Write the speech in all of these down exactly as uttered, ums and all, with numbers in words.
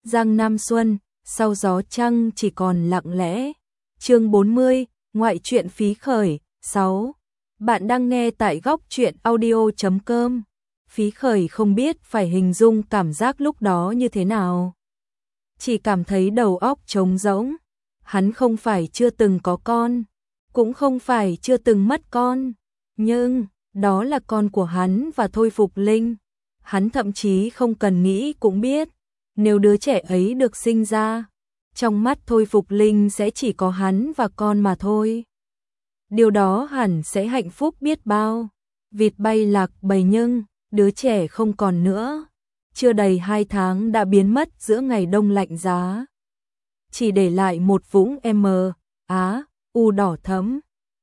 Giang Nam Xuân, sau gió trăng chỉ còn lặng lẽ. Chương bốn mươi, ngoại truyện phí khởi, sáu. Bạn đang nghe tại góc truyện audio chấm com. Phí khởi không biết phải hình dung cảm giác lúc đó như thế nào. Chỉ cảm thấy đầu óc trống rỗng. Hắn không phải chưa từng có con, cũng không phải chưa từng mất con, nhưng đó là con của hắn và Thôi Phục Linh. Hắn thậm chí không cần nghĩ cũng biết, nếu đứa trẻ ấy được sinh ra, trong mắt Thôi Phục Linh sẽ chỉ có hắn và con mà thôi. Điều đó hẳn sẽ hạnh phúc biết bao. Vịt bay lạc bầy nhưng, đứa trẻ không còn nữa. Chưa đầy hai tháng đã biến mất giữa ngày đông lạnh giá. Chỉ để lại một vũng M, Á, U đỏ thẫm.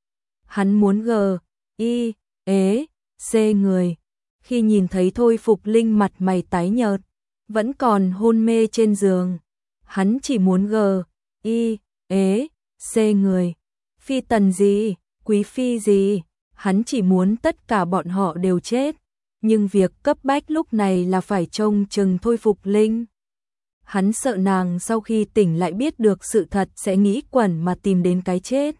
Hắn muốn G, I, ế, C người. Khi nhìn thấy Thôi Phục Linh mặt mày tái nhợt, vẫn còn hôn mê trên giường. Hắn chỉ muốn G, I, ế, C người. Phi tần gì, quý phi gì, hắn chỉ muốn tất cả bọn họ đều chết. Nhưng việc cấp bách lúc này là phải trông chừng Thôi Phục Linh. Hắn sợ nàng sau khi tỉnh lại biết được sự thật sẽ nghĩ quẩn mà tìm đến cái chết.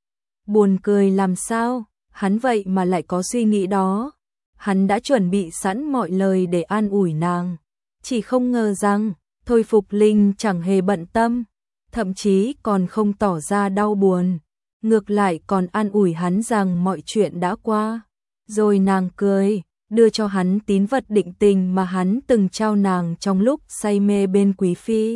Buồn cười làm sao, hắn vậy mà lại có suy nghĩ đó. Hắn đã chuẩn bị sẵn mọi lời để an ủi nàng. Chỉ không ngờ rằng, Thôi Phục Linh chẳng hề bận tâm, thậm chí còn không tỏ ra đau buồn. Ngược lại còn an ủi hắn rằng mọi chuyện đã qua. Rồi nàng cười, đưa cho hắn tín vật định tình mà hắn từng trao nàng trong lúc say mê bên quý phi.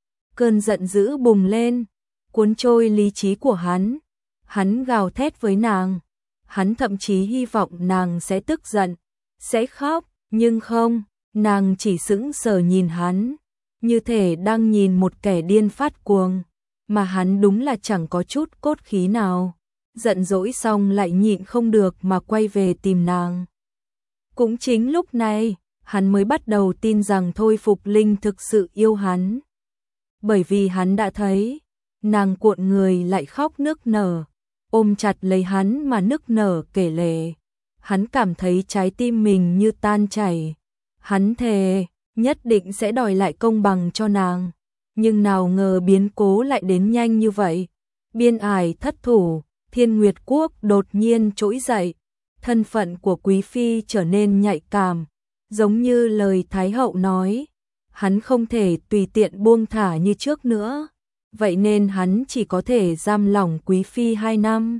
Cơn giận dữ bùng lên, cuốn trôi lý trí của hắn. Hắn gào thét với nàng. Hắn thậm chí hy vọng nàng sẽ tức giận, sẽ khóc, nhưng không, nàng chỉ sững sờ nhìn hắn, như thể đang nhìn một kẻ điên phát cuồng, mà hắn đúng là chẳng có chút cốt khí nào. Giận dỗi xong lại nhịn không được mà quay về tìm nàng. Cũng chính lúc này, hắn mới bắt đầu tin rằng Thôi Phục Linh thực sự yêu hắn. Bởi vì hắn đã thấy, nàng cuộn người lại khóc nức nở, ôm chặt lấy hắn mà nức nở kể lể. Hắn cảm thấy trái tim mình như tan chảy. Hắn thề, nhất định sẽ đòi lại công bằng cho nàng. Nhưng nào ngờ biến cố lại đến nhanh như vậy. Biên ải thất thủ, Thiên Nguyệt Quốc đột nhiên trỗi dậy. Thân phận của quý phi trở nên nhạy cảm, giống như lời Thái hậu nói, hắn không thể tùy tiện buông thả như trước nữa, vậy nên hắn chỉ có thể giam lỏng quý phi hai năm.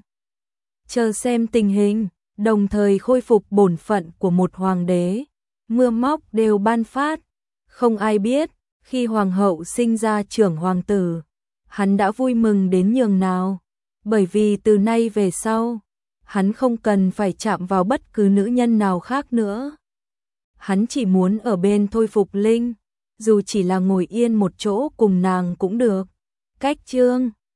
Chờ xem tình hình, đồng thời khôi phục bổn phận của một hoàng đế, mưa móc đều ban phát, không ai biết, khi hoàng hậu sinh ra trưởng hoàng tử, hắn đã vui mừng đến nhường nào, bởi vì từ nay về sau, hắn không cần phải chạm vào bất cứ nữ nhân nào khác nữa. Hắn chỉ muốn ở bên Thôi Phục Linh, dù chỉ là ngồi yên một chỗ cùng nàng cũng được. Cách chương